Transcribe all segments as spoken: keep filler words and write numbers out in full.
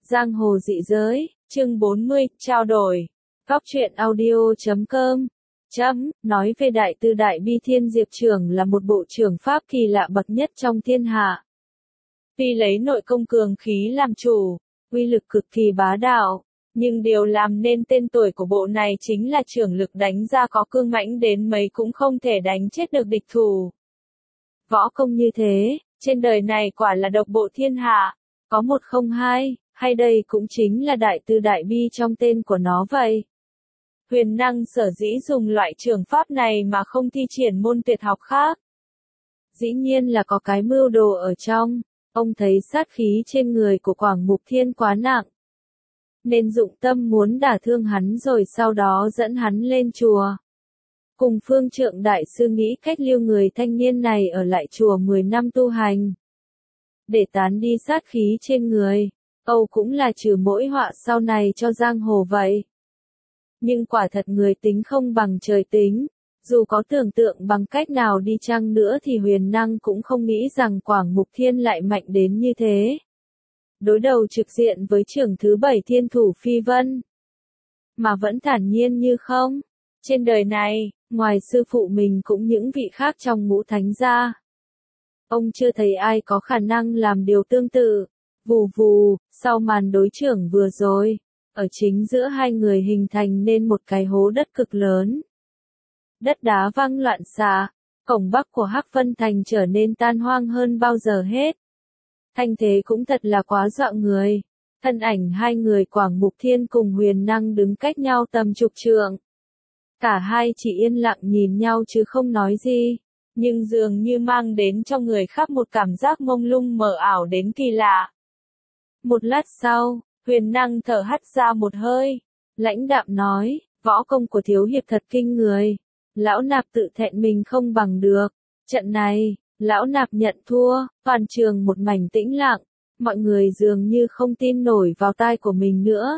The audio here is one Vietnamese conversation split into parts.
Giang hồ dị giới, chương bốn mươi, trao đổi. Góc truyện audio chấm com. Chấm, nói về Đại Tư Đại Bi Thiên Diệp Trưởng là một bộ trưởng pháp kỳ lạ bậc nhất trong thiên hạ. Tuy lấy nội công cường khí làm chủ, uy lực cực kỳ bá đạo, nhưng điều làm nên tên tuổi của bộ này chính là trưởng lực đánh ra có cương mãnh đến mấy cũng không thể đánh chết được địch thủ. Võ công như thế, trên đời này quả là độc bộ thiên hạ, có một không hai, hay đây cũng chính là Đại Tư Đại Bi trong tên của nó vậy. Huyền Năng sở dĩ dùng loại trường pháp này mà không thi triển môn tuyệt học khác. Dĩ nhiên là có cái mưu đồ ở trong, ông thấy sát khí trên người của Quảng Mục Thiên quá nặng, nên dụng tâm muốn đả thương hắn rồi sau đó dẫn hắn lên chùa. Cùng Phương Trượng Đại Sư nghĩ cách lưu người thanh niên này ở lại chùa mười năm tu hành, để tán đi sát khí trên người, Âu cũng là trừ mỗi họa sau này cho giang hồ vậy. Nhưng quả thật người tính không bằng trời tính, dù có tưởng tượng bằng cách nào đi chăng nữa thì Huyền Năng cũng không nghĩ rằng Quảng Mục Thiên lại mạnh đến như thế. Đối đầu trực diện với trưởng thứ bảy thiên thủ Phi Vân, mà vẫn thản nhiên như không. Trên đời này, ngoài sư phụ mình cũng những vị khác trong ngũ thánh gia, ông chưa thấy ai có khả năng làm điều tương tự. Vù vù, sau màn đối chưởng vừa rồi, ở chính giữa hai người hình thành nên một cái hố đất cực lớn. Đất đá văng loạn xạ, cổng bắc của Hắc Vân Thành trở nên tan hoang hơn bao giờ hết. Thanh thế cũng thật là quá dọa người. Thân ảnh hai người Quảng Mục Thiên cùng Huyền Năng đứng cách nhau tầm chục trượng. Cả hai chỉ yên lặng nhìn nhau chứ không nói gì, nhưng dường như mang đến cho người khác một cảm giác mông lung mờ ảo đến kỳ lạ. Một lát sau, Huyền Năng thở hắt ra một hơi, lãnh đạm nói, võ công của thiếu hiệp thật kinh người. Lão Nạp tự thẹn mình không bằng được. Trận này, Lão Nạp nhận thua. Toàn trường một mảnh tĩnh lặng, mọi người dường như không tin nổi vào tai của mình nữa.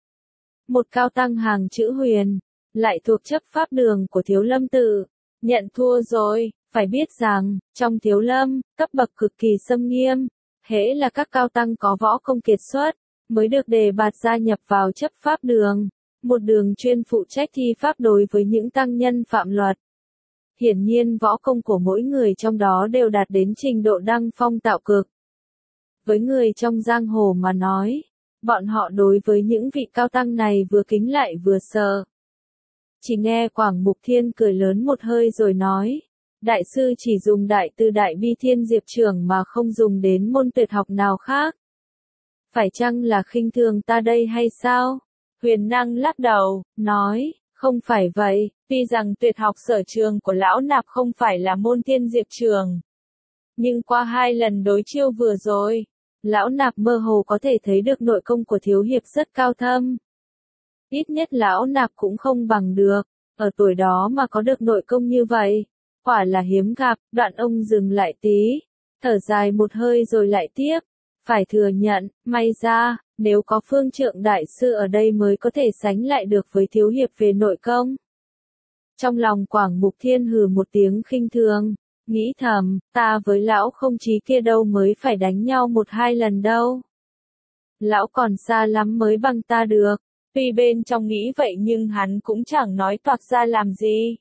Một cao tăng hàng chữ Huyền, lại thuộc chấp pháp đường của Thiếu Lâm tự, nhận thua rồi. Phải biết rằng, trong Thiếu Lâm, cấp bậc cực kỳ xâm nghiêm, hễ là các cao tăng có võ công kiệt xuất, mới được đề bạt gia nhập vào chấp pháp đường, một đường chuyên phụ trách thi pháp đối với những tăng nhân phạm luật. Hiển nhiên võ công của mỗi người trong đó đều đạt đến trình độ đăng phong tạo cực. Với người trong giang hồ mà nói, bọn họ đối với những vị cao tăng này vừa kính lại vừa sợ. Chỉ nghe Quảng Mục Thiên cười lớn một hơi rồi nói, Đại sư chỉ dùng Đại Tư Đại Bi Thiên Diệp Trưởng mà không dùng đến môn tuyệt học nào khác. Phải chăng là khinh thường ta đây hay sao? Huyền Năng lắc đầu, nói, không phải vậy, tuy rằng tuyệt học sở trường của Lão Nạp không phải là môn Thiên Diệp Trường. Nhưng qua hai lần đối chiêu vừa rồi, Lão Nạp mơ hồ có thể thấy được nội công của thiếu hiệp rất cao thâm. Ít nhất Lão Nạp cũng không bằng được, ở tuổi đó mà có được nội công như vậy, quả là hiếm gặp. Đoạn ông dừng lại tí, thở dài một hơi rồi lại tiếp. Phải thừa nhận, may ra, nếu có Phương Trượng Đại Sư ở đây mới có thể sánh lại được với thiếu hiệp về nội công. Trong lòng Quảng Mục Thiên hừ một tiếng khinh thường, nghĩ thầm, ta với lão không chí kia đâu mới phải đánh nhau một hai lần đâu. Lão còn xa lắm mới bằng ta được. Tuy bên trong nghĩ vậy nhưng hắn cũng chẳng nói toạc ra làm gì.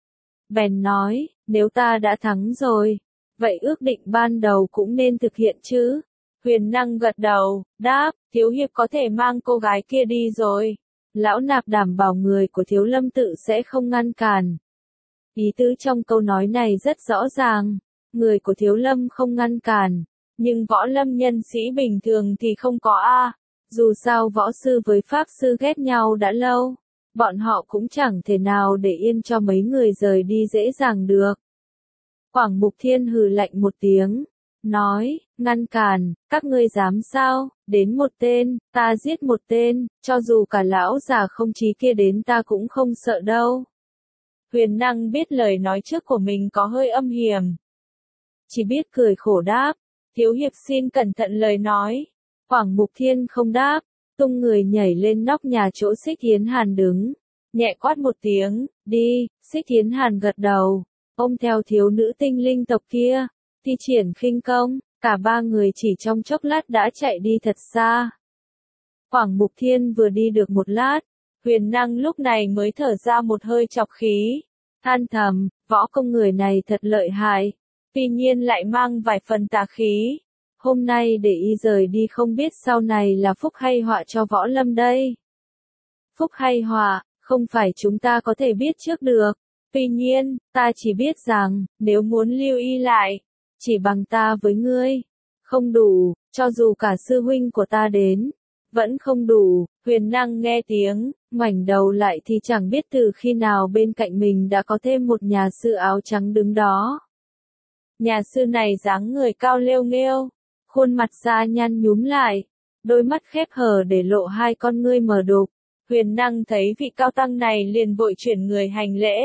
Bèn nói, nếu ta đã thắng rồi, vậy ước định ban đầu cũng nên thực hiện chứ. Huyền Năng gật đầu, đáp, thiếu hiệp có thể mang cô gái kia đi rồi. Lão Nạp đảm bảo người của Thiếu Lâm tự sẽ không ngăn cản. Ý tứ trong câu nói này rất rõ ràng, người của Thiếu Lâm không ngăn cản, nhưng võ lâm nhân sĩ bình thường thì không có a. Dù sao võ sư với pháp sư ghét nhau đã lâu, bọn họ cũng chẳng thể nào để yên cho mấy người rời đi dễ dàng được. Quảng Mục Thiên hừ lạnh một tiếng, nói, ngăn cản, các ngươi dám sao, đến một tên, ta giết một tên, cho dù cả lão già không chí kia đến ta cũng không sợ đâu. Huyền Năng biết lời nói trước của mình có hơi âm hiểm, chỉ biết cười khổ đáp, thiếu hiệp xin cẩn thận lời nói. Quảng Mục Thiên không đáp, tung người nhảy lên nóc nhà chỗ Xích Thiến Hàn đứng, nhẹ quát một tiếng, đi. Xích Thiến Hàn gật đầu, ôm theo thiếu nữ tinh linh tộc kia, thi triển khinh công, cả ba người chỉ trong chốc lát đã chạy đi thật xa. Quảng Mục Thiên vừa đi được một lát, Huyền Năng lúc này mới thở ra một hơi trọc khí, than thầm, võ công người này thật lợi hại, tuy nhiên lại mang vài phần tà khí. Hôm nay để y rời đi không biết sau này là phúc hay họa cho võ lâm đây. Phúc hay họa, không phải chúng ta có thể biết trước được. Tuy nhiên, ta chỉ biết rằng, nếu muốn lưu y lại, chỉ bằng ta với ngươi, không đủ, cho dù cả sư huynh của ta đến, vẫn không đủ. Huyền Năng nghe tiếng, ngoảnh đầu lại thì chẳng biết từ khi nào bên cạnh mình đã có thêm một nhà sư áo trắng đứng đó. Nhà sư này dáng người cao lêu nghêu, khuôn mặt da nhăn nhúm lại, đôi mắt khép hờ để lộ hai con ngươi mờ đục. Huyền Năng thấy vị cao tăng này liền vội chuyển người hành lễ.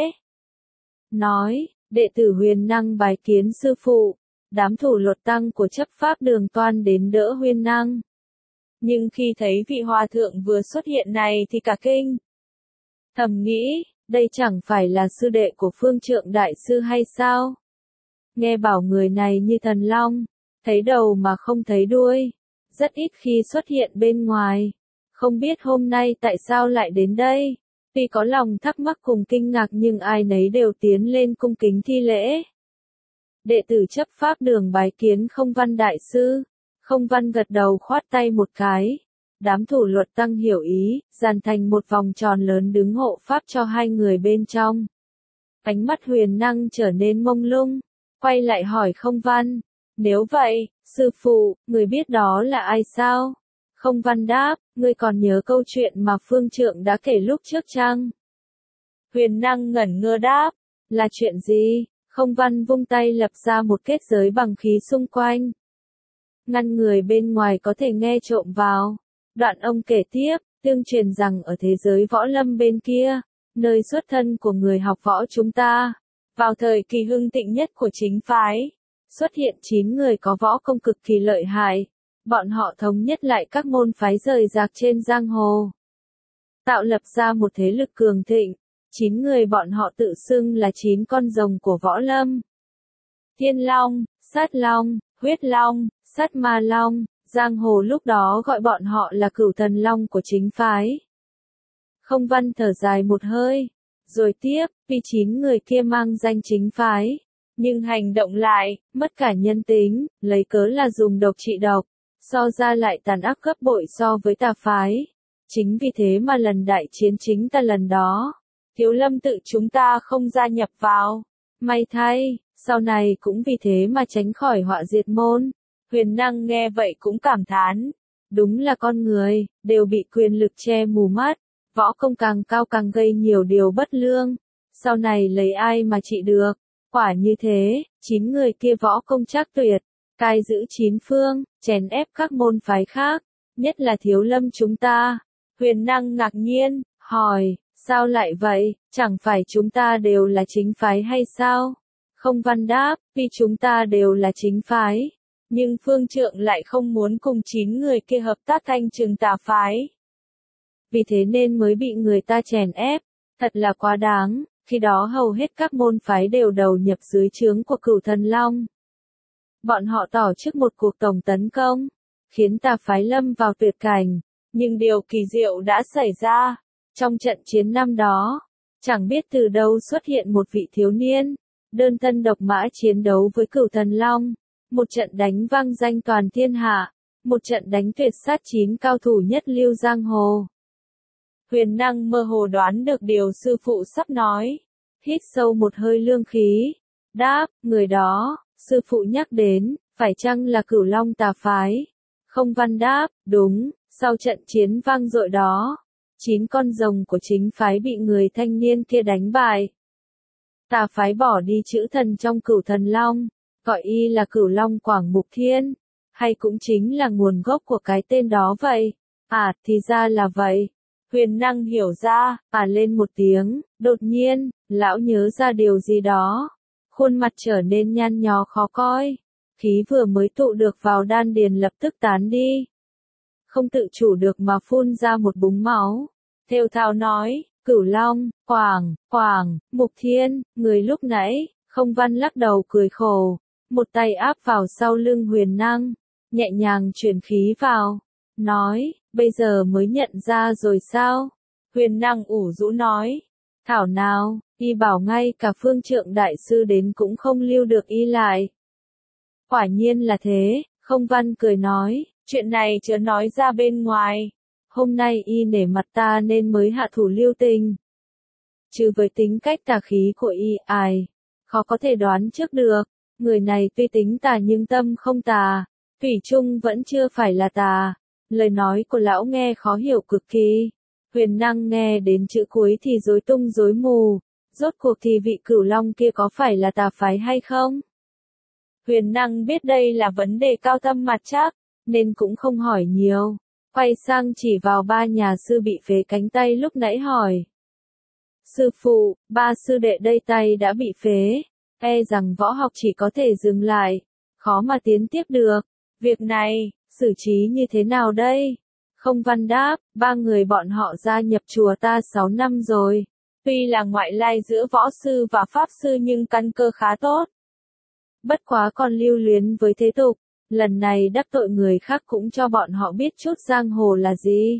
Nói, đệ tử Huyền Năng bái kiến sư phụ. Đám thủ luật tăng của chấp pháp đường toan đến đỡ Huyền Năng. Nhưng khi thấy vị hòa thượng vừa xuất hiện này thì cả kinh. Thầm nghĩ, đây chẳng phải là sư đệ của Phương Trượng đại sư hay sao? Nghe bảo người này như thần long, thấy đầu mà không thấy đuôi, rất ít khi xuất hiện bên ngoài. Không biết hôm nay tại sao lại đến đây? Tuy có lòng thắc mắc cùng kinh ngạc nhưng ai nấy đều tiến lên cung kính thi lễ. Đệ tử chấp pháp đường bái kiến Không Văn đại sư. Không Văn gật đầu khoát tay một cái. Đám thủ luật tăng hiểu ý, dàn thành một vòng tròn lớn đứng hộ pháp cho hai người bên trong. Ánh mắt Huyền Năng trở nên mông lung, quay lại hỏi Không Văn. Nếu vậy, sư phụ, người biết đó là ai sao? Không Văn đáp, ngươi còn nhớ câu chuyện mà Phương Trượng đã kể lúc trước chăng? Huyền Năng ngẩn ngơ đáp, là chuyện gì? Không Văn vung tay lập ra một kết giới bằng khí xung quanh. Ngăn người bên ngoài có thể nghe trộm vào. Đoạn ông kể tiếp, tương truyền rằng ở thế giới võ lâm bên kia, nơi xuất thân của người học võ chúng ta, vào thời kỳ hưng thịnh nhất của chính phái, xuất hiện chín người có võ công cực kỳ lợi hại. Bọn họ thống nhất lại các môn phái rời rạc trên giang hồ, tạo lập ra một thế lực cường thịnh. Chín người bọn họ tự xưng là chín con rồng của võ lâm. Thiên Long, Sát Long, Huyết Long, Sát Ma Long, giang hồ lúc đó gọi bọn họ là Cửu Thần Long của chính phái. Không Văn thở dài một hơi, rồi tiếp, vì chín người kia mang danh chính phái, nhưng hành động lại, mất cả nhân tính, lấy cớ là dùng độc trị độc, so ra lại tàn ác gấp bội so với tà phái. Chính vì thế mà lần đại chiến chính ta lần đó, Thiếu Lâm tự chúng ta không gia nhập vào. May thay, sau này cũng vì thế mà tránh khỏi họa diệt môn. Huyền Năng nghe vậy cũng cảm thán. Đúng là con người, đều bị quyền lực che mù mắt. Võ công càng cao càng gây nhiều điều bất lương. Sau này lấy ai mà trị được. Quả như thế, chín người kia võ công chắc tuyệt. Cai giữ chín phương, chèn ép các môn phái khác. Nhất là Thiếu Lâm chúng ta. Huyền Năng ngạc nhiên, hỏi. Sao lại vậy, chẳng phải chúng ta đều là chính phái hay sao? Không Văn đáp, vì chúng ta đều là chính phái. Nhưng Phương Trượng lại không muốn cùng chín người kia hợp tác thanh trừng tà phái. Vì thế nên mới bị người ta chèn ép. Thật là quá đáng, khi đó hầu hết các môn phái đều đầu nhập dưới trướng của Cửu Thần Long. Bọn họ tổ chức một cuộc tổng tấn công, khiến tà phái lâm vào tuyệt cảnh. Nhưng điều kỳ diệu đã xảy ra. Trong trận chiến năm đó, chẳng biết từ đâu xuất hiện một vị thiếu niên, đơn thân độc mã chiến đấu với Cửu Thần Long, một trận đánh vang danh toàn thiên hạ, một trận đánh tuyệt sát chín cao thủ nhất lưu giang hồ. Huyền Năng mơ hồ đoán được điều sư phụ sắp nói, hít sâu một hơi lương khí, đáp, người đó, sư phụ nhắc đến, phải chăng là Cửu Long tà phái? Không Văn đáp, đúng, sau trận chiến vang dội đó. Chín con rồng của chính phái bị người thanh niên kia đánh bại. Tà phái bỏ đi chữ thần trong Cửu Thần Long, gọi y là Cửu Long Quảng Mục Thiên, hay cũng chính là nguồn gốc của cái tên đó vậy. À, thì ra là vậy. Huyền Năng hiểu ra, à lên một tiếng, đột nhiên, lão nhớ ra điều gì đó. Khuôn mặt trở nên nhăn nhó khó coi. Khí vừa mới tụ được vào đan điền lập tức tán đi. Không tự chủ được mà phun ra một búng máu. Thều thào nói, Cửu Long, Quảng, Quảng, Mục Thiên, người lúc nãy, Không Văn lắc đầu cười khổ, một tay áp vào sau lưng Huyền Năng, nhẹ nhàng truyền khí vào, nói, bây giờ mới nhận ra rồi sao? Huyền năng ủ rũ nói, thảo nào, y bảo ngay cả phương trượng đại sư đến cũng không lưu được y lại. Quả nhiên là thế, không văn cười nói, chuyện này chớ nói ra bên ngoài. Hôm nay y nể mặt ta nên mới hạ thủ lưu tình. Chứ với tính cách tà khí của y, ai, khó có thể đoán trước được. Người này tuy tính tà nhưng tâm không tà, thủy chung vẫn chưa phải là tà. Lời nói của lão nghe khó hiểu cực kỳ. Huyền năng nghe đến chữ cuối thì rối tung rối mù. Rốt cuộc thì vị Cửu Long kia có phải là tà phái hay không? Huyền năng biết đây là vấn đề cao thâm mặt chắc, nên cũng không hỏi nhiều. Quay sang chỉ vào ba nhà sư bị phế cánh tay lúc nãy hỏi. Sư phụ, ba sư đệ đây tay đã bị phế, e rằng võ học chỉ có thể dừng lại, khó mà tiến tiếp được. Việc này, xử trí như thế nào đây? Không văn đáp, ba người bọn họ gia nhập chùa ta sáu năm rồi. Tuy là ngoại lai giữa võ sư và pháp sư nhưng căn cơ khá tốt. Bất quá còn lưu luyến với thế tục, lần này đắc tội người khác cũng cho bọn họ biết chút giang hồ là gì.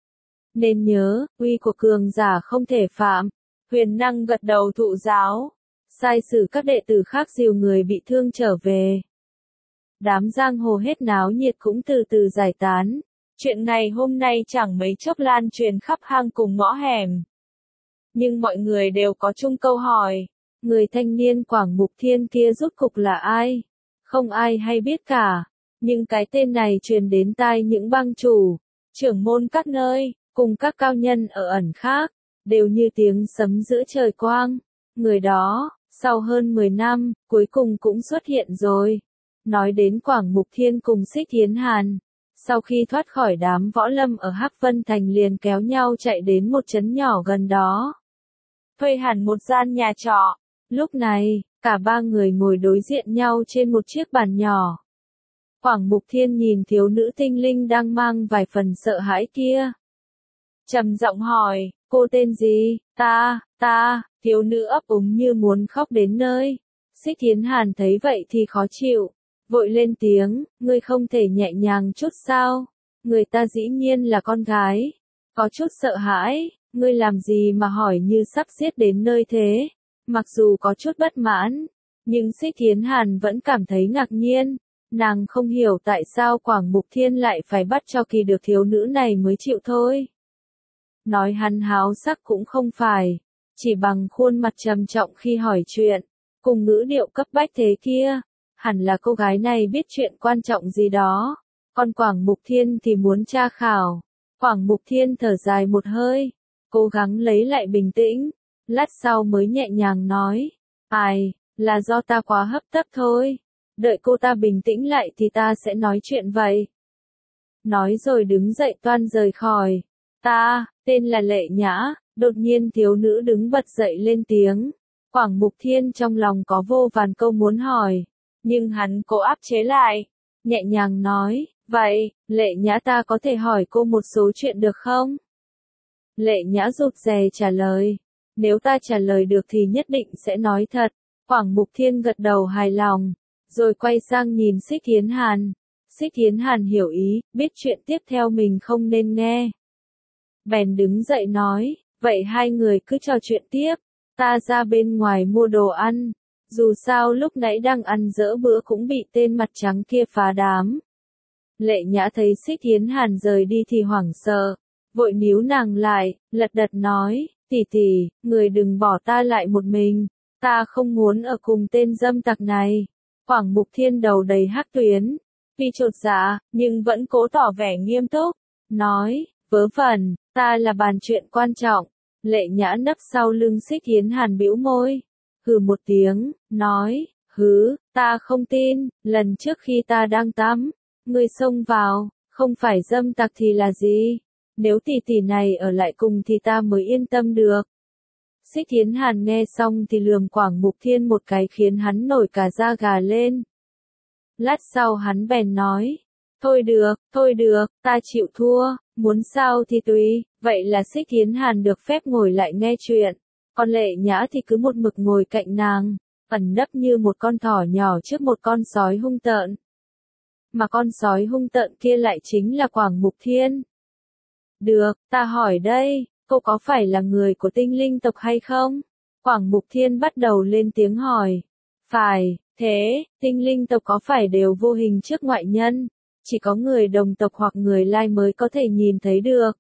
Nên nhớ, uy của cường giả không thể phạm. Huyền năng gật đầu thụ giáo, sai sử các đệ tử khác dìu người bị thương trở về. Đám giang hồ hết náo nhiệt cũng từ từ giải tán. Chuyện ngày hôm nay chẳng mấy chốc lan truyền khắp hang cùng ngõ hẻm. Nhưng mọi người đều có chung câu hỏi, người thanh niên Quảng Mục Thiên kia rốt cục là ai? Không ai hay biết cả, nhưng cái tên này truyền đến tai những bang chủ, trưởng môn các nơi, cùng các cao nhân ở ẩn khác, đều như tiếng sấm giữa trời quang. Người đó, sau hơn mười năm, cuối cùng cũng xuất hiện rồi. Nói đến Quảng Mục Thiên cùng Xích Thiến Hàn, sau khi thoát khỏi đám võ lâm ở Hắc Vân Thành liền kéo nhau chạy đến một trấn nhỏ gần đó. Thuê hẳn một gian nhà trọ. Lúc này, cả ba người ngồi đối diện nhau trên một chiếc bàn nhỏ. Quảng Mục Thiên nhìn thiếu nữ tinh linh đang mang vài phần sợ hãi kia. Trầm giọng hỏi, cô tên gì? Ta, ta, thiếu nữ ấp úng như muốn khóc đến nơi. Xích Thiến Hàn thấy vậy thì khó chịu, vội lên tiếng, ngươi không thể nhẹ nhàng chút sao? Người ta dĩ nhiên là con gái. Có chút sợ hãi, ngươi làm gì mà hỏi như sắp giết đến nơi thế? Mặc dù có chút bất mãn, nhưng Xích Thiến Hàn vẫn cảm thấy ngạc nhiên. Nàng không hiểu tại sao Quảng Mục Thiên lại phải bắt cho kỳ được thiếu nữ này mới chịu thôi. Nói hắn háo sắc cũng không phải, chỉ bằng khuôn mặt trầm trọng khi hỏi chuyện, cùng ngữ điệu cấp bách thế kia, hẳn là cô gái này biết chuyện quan trọng gì đó. Còn Quảng Mục Thiên thì muốn tra khảo. Quảng Mục Thiên thở dài một hơi, cố gắng lấy lại bình tĩnh, lát sau mới nhẹ nhàng nói, ai, là do ta quá hấp tấp thôi. Đợi cô ta bình tĩnh lại thì ta sẽ nói chuyện vậy. Nói rồi đứng dậy toan rời khỏi. Ta, tên là Lệ Nhã. Đột nhiên thiếu nữ đứng bật dậy lên tiếng. Quảng Mục Thiên trong lòng có vô vàn câu muốn hỏi, nhưng hắn cố áp chế lại, nhẹ nhàng nói, vậy, Lệ Nhã ta có thể hỏi cô một số chuyện được không? Lệ Nhã rụt rè trả lời, nếu ta trả lời được thì nhất định sẽ nói thật. Quảng Mục Thiên gật đầu hài lòng, rồi quay sang nhìn Xích Thiến Hàn. Xích Thiến Hàn hiểu ý, biết chuyện tiếp theo mình không nên nghe. Bèn đứng dậy nói, vậy hai người cứ trò chuyện tiếp, ta ra bên ngoài mua đồ ăn. Dù sao lúc nãy đang ăn dỡ bữa cũng bị tên mặt trắng kia phá đám. Lệ Nhã thấy Xích Thiến Hàn rời đi thì hoảng sợ, vội níu nàng lại, lật đật nói, tỷ tỷ, người đừng bỏ ta lại một mình, ta không muốn ở cùng tên dâm tặc này. Quảng Mục Thiên đầu đầy hắc tuyến, vì chột dạ, nhưng vẫn cố tỏ vẻ nghiêm túc, nói, vớ vẩn, ta là bàn chuyện quan trọng. Lệ Nhã nấp sau lưng Xích Thiến Hàn bĩu môi, hừ một tiếng, nói, hứ, ta không tin, lần trước khi ta đang tắm, ngươi xông vào, không phải dâm tặc thì là gì? Nếu tỷ tỷ này ở lại cùng thì ta mới yên tâm được. Xích Thiến Hàn nghe xong thì lườm Quảng Mục Thiên một cái khiến hắn nổi cả da gà lên. Lát sau hắn bèn nói, thôi được, thôi được, ta chịu thua, muốn sao thì tùy. Vậy là Xích Thiến Hàn được phép ngồi lại nghe chuyện, còn Lệ Nhã thì cứ một mực ngồi cạnh nàng, ẩn nấp như một con thỏ nhỏ trước một con sói hung tợn. mà con sói hung tợn kia lại chính là Quảng Mục Thiên. Được, ta hỏi đây, cô có phải là người của tinh linh tộc hay không? Quảng Mục Thiên bắt đầu lên tiếng hỏi. Phải, thế, tinh linh tộc có phải đều vô hình trước ngoại nhân? Chỉ có người đồng tộc hoặc người lai mới có thể nhìn thấy được.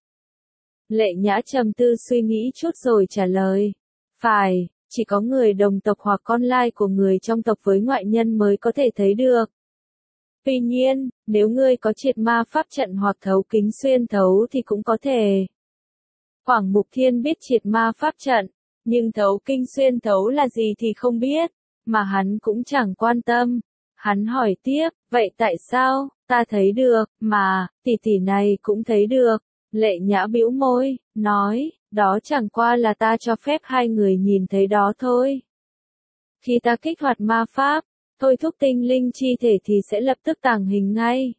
Lệ Nhã trầm tư suy nghĩ chút rồi trả lời. Phải, chỉ có người đồng tộc hoặc con lai của người trong tộc với ngoại nhân mới có thể thấy được. Tuy nhiên, nếu ngươi có triệt ma pháp trận hoặc thấu kính xuyên thấu thì cũng có thể. Quảng Mục Thiên biết triệt ma pháp trận, nhưng thấu kinh xuyên thấu là gì thì không biết, mà hắn cũng chẳng quan tâm. Hắn hỏi tiếp, vậy tại sao, ta thấy được, mà, tỷ tỷ này cũng thấy được. Lệ Nhã bĩu môi, nói, đó chẳng qua là ta cho phép hai người nhìn thấy đó thôi. Khi ta kích hoạt ma pháp, thôi thúc tinh linh chi thể thì sẽ lập tức tàng hình ngay.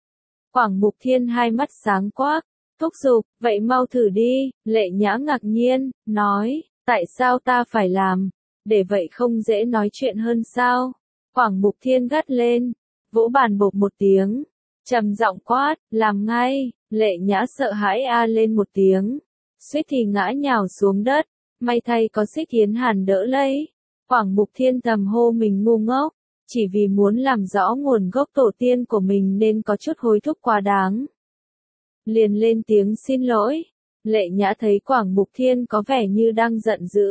Quảng Mục Thiên hai mắt sáng quắc, thúc giục, vậy mau thử đi. Lệ Nhã ngạc nhiên, nói, tại sao ta phải làm, để vậy không dễ nói chuyện hơn sao? Quảng Mục Thiên gắt lên, vỗ bàn bộp một tiếng, trầm giọng quát, làm ngay. Lệ Nhã sợ hãi a lên một tiếng, suýt thì ngã nhào xuống đất, may thay có Xích Thiến Hàn đỡ lấy. Quảng Mục Thiên thầm hô mình ngu ngốc, chỉ vì muốn làm rõ nguồn gốc tổ tiên của mình nên có chút hối thúc quá đáng. Liền lên tiếng xin lỗi. Lệ Nhã thấy Quảng Mục Thiên có vẻ như đang giận dữ,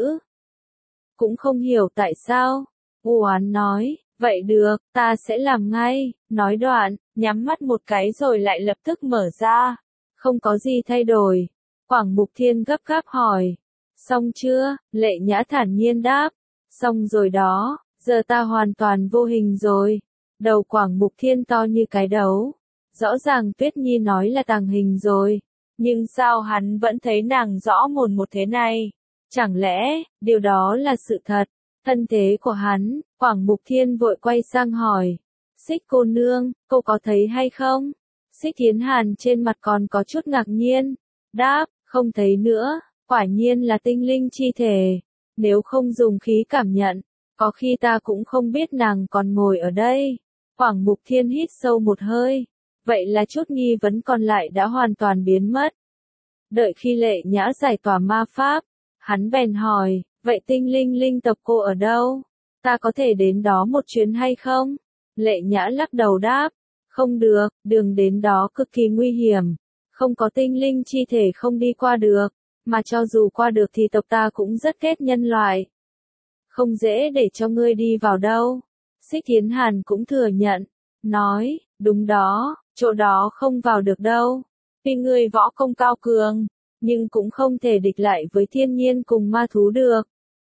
cũng không hiểu tại sao. U oán nói, vậy được, ta sẽ làm ngay. Nói đoạn, nhắm mắt một cái rồi lại lập tức mở ra. Không có gì thay đổi. Quảng Mục Thiên gấp gáp hỏi, xong chưa? Lệ Nhã thản nhiên đáp, xong rồi đó, giờ ta hoàn toàn vô hình rồi. Đầu Quảng Mục Thiên to như cái đấu. Rõ ràng Tuyết Nhi nói là tàng hình rồi, nhưng sao hắn vẫn thấy nàng rõ mồn một thế này? Chẳng lẽ, điều đó là sự thật? Thân thế của hắn, Quảng Mục Thiên vội quay sang hỏi. Xích cô nương, cô có thấy hay không? Xích Thiến Hàn trên mặt còn có chút ngạc nhiên. Đáp, không thấy nữa, quả nhiên là tinh linh chi thể. Nếu không dùng khí cảm nhận, có khi ta cũng không biết nàng còn ngồi ở đây. Quảng Mục Thiên hít sâu một hơi. Vậy là chút nghi vấn còn lại đã hoàn toàn biến mất. Đợi khi Lệ Nhã giải tỏa ma pháp, hắn bèn hỏi, vậy tinh linh linh tộc cô ở đâu? Ta có thể đến đó một chuyến hay không? Lệ Nhã lắc đầu đáp, không được, đường đến đó cực kỳ nguy hiểm. Không có tinh linh chi thể không đi qua được, mà cho dù qua được thì tộc ta cũng rất ghét nhân loại. Không dễ để cho ngươi đi vào đâu. Xích Thiến Hàn cũng thừa nhận, nói, đúng đó, chỗ đó không vào được đâu. Tuy ngươi võ công cao cường, nhưng cũng không thể địch lại với thiên nhiên cùng ma thú được.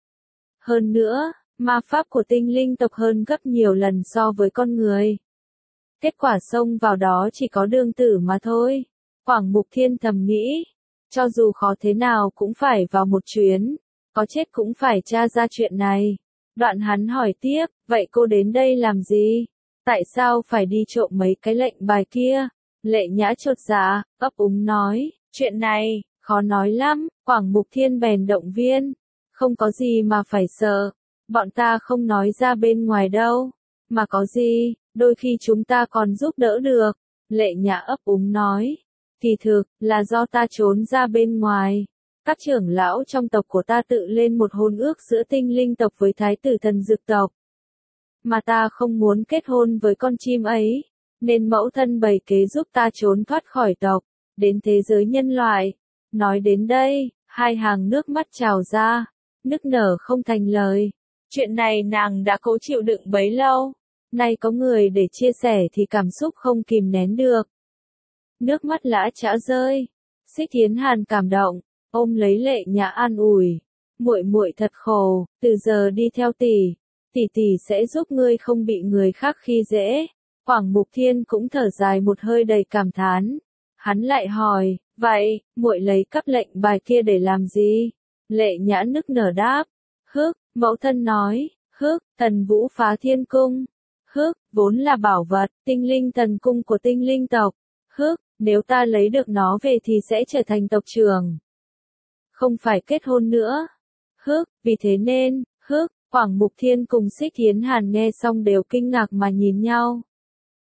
Hơn nữa, ma pháp của tinh linh tộc hơn gấp nhiều lần so với con người. Kết quả xông vào đó chỉ có đương tử mà thôi. Quảng Mục Thiên thầm nghĩ, cho dù khó thế nào cũng phải vào một chuyến, có chết cũng phải tra ra chuyện này. Đoạn hắn hỏi tiếp, vậy cô đến đây làm gì? Tại sao phải đi trộm mấy cái lệnh bài kia? Lệ Nhã chột dạ, ấp úng nói, chuyện này, khó nói lắm. Quảng Mục Thiên bèn động viên, không có gì mà phải sợ, bọn ta không nói ra bên ngoài đâu, mà có gì, đôi khi chúng ta còn giúp đỡ được. Lệ Nhã ấp úng nói, kỳ thực, là do ta trốn ra bên ngoài. Các trưởng lão trong tộc của ta tự lên một hôn ước giữa tinh linh tộc với thái tử thần dược tộc. Mà ta không muốn kết hôn với con chim ấy, nên mẫu thân bày kế giúp ta trốn thoát khỏi tộc, đến thế giới nhân loại. Nói đến đây, hai hàng nước mắt trào ra, nức nở không thành lời. Chuyện này nàng đã cố chịu đựng bấy lâu, nay có người để chia sẻ thì cảm xúc không kìm nén được. Nước mắt lã chã rơi. Xích Thiến Hàn cảm động, ôm lấy Lệ Nhã an ủi, muội muội thật khổ, từ giờ đi theo tỷ, tỷ tỷ sẽ giúp ngươi không bị người khác khi dễ. Quảng Mục Thiên cũng thở dài một hơi đầy cảm thán. Hắn lại hỏi, vậy, muội lấy cắp lệnh bài kia để làm gì? Lệ Nhã nức nở đáp, hức, mẫu thân nói, hức, thần vũ phá thiên cung. Hức, vốn là bảo vật, tinh linh thần cung của tinh linh tộc. Hức, nếu ta lấy được nó về thì sẽ trở thành tộc trưởng. Không phải kết hôn nữa. Hức, vì thế nên, hức, Quảng Mục Thiên cùng Xích Thiến Hàn nghe xong đều kinh ngạc mà nhìn nhau.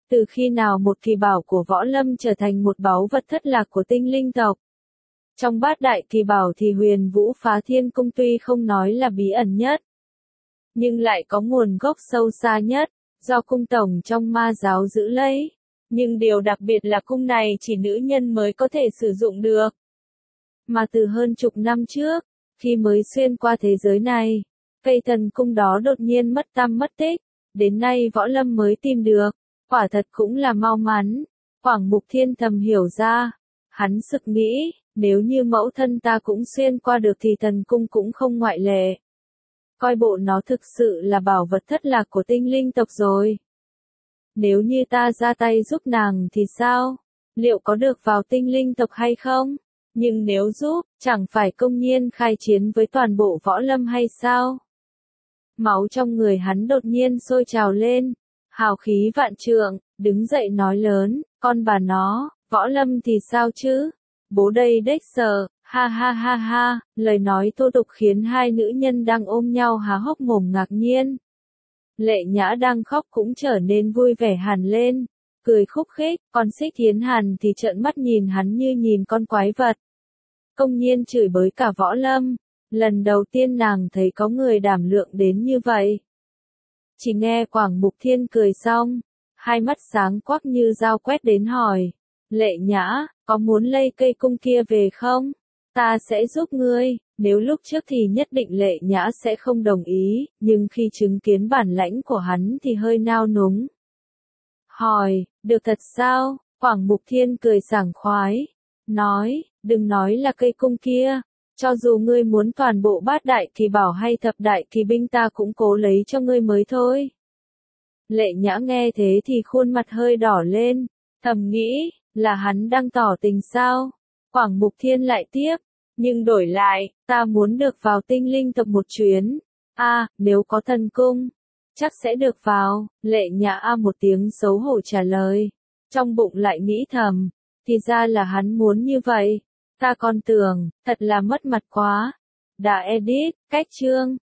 Từ khi nào một kỳ bảo của Võ Lâm trở thành một báu vật thất lạc của tinh linh tộc? Trong bát đại kỳ bảo thì huyền vũ phá thiên cung tuy không nói là bí ẩn nhất, nhưng lại có nguồn gốc sâu xa nhất, do cung tổng trong ma giáo giữ lấy. Nhưng điều đặc biệt là cung này chỉ nữ nhân mới có thể sử dụng được. Mà từ hơn chục năm trước, khi mới xuyên qua thế giới này, cây thần cung đó đột nhiên mất tăm mất tích, đến nay Võ Lâm mới tìm được, quả thật cũng là mau mắn. Quảng Mục Thiên thầm hiểu ra, hắn sực nghĩ, nếu như mẫu thân ta cũng xuyên qua được thì thần cung cũng không ngoại lệ. Coi bộ nó thực sự là bảo vật thất lạc của tinh linh tộc rồi. Nếu như ta ra tay giúp nàng thì sao? Liệu có được vào tinh linh tộc hay không? Nhưng nếu giúp, chẳng phải công nhiên khai chiến với toàn bộ Võ Lâm hay sao? Máu trong người hắn đột nhiên sôi trào lên, hào khí vạn trượng, đứng dậy nói lớn, con bà nó, Võ Lâm thì sao chứ? Bố đây đếch sợ, ha ha ha ha, lời nói thô tục khiến hai nữ nhân đang ôm nhau há hốc mồm ngạc nhiên. Lệ Nhã đang khóc cũng trở nên vui vẻ hẳn lên, cười khúc khích, còn Xích Thiến Hàn thì trợn mắt nhìn hắn như nhìn con quái vật. Công nhiên chửi bới cả Võ Lâm, lần đầu tiên nàng thấy có người đảm lượng đến như vậy. Chỉ nghe Quảng Mục Thiên cười xong, hai mắt sáng quắc như dao quét đến hỏi, Lệ Nhã, có muốn lây cây cung kia về không? Ta sẽ giúp ngươi. Nếu lúc trước thì nhất định Lệ Nhã sẽ không đồng ý, nhưng khi chứng kiến bản lãnh của hắn thì hơi nao núng. Hỏi, được thật sao? Quảng Mục Thiên cười sảng khoái, nói, đừng nói là cây cung kia, cho dù ngươi muốn toàn bộ bát đại kỳ bảo hay thập đại kỳ binh ta cũng cố lấy cho ngươi mới thôi. Lệ Nhã nghe thế thì khuôn mặt hơi đỏ lên, thầm nghĩ, là hắn đang tỏ tình sao? Quảng Mục Thiên lại tiếp, nhưng đổi lại, ta muốn được vào tinh linh tộc một chuyến. A, à, nếu có thần cung, chắc sẽ được vào. Lệ Nhã a một tiếng xấu hổ trả lời. Trong bụng lại nghĩ thầm, thì ra là hắn muốn như vậy. Ta còn tưởng, thật là mất mặt quá. Đã edit, cách chương.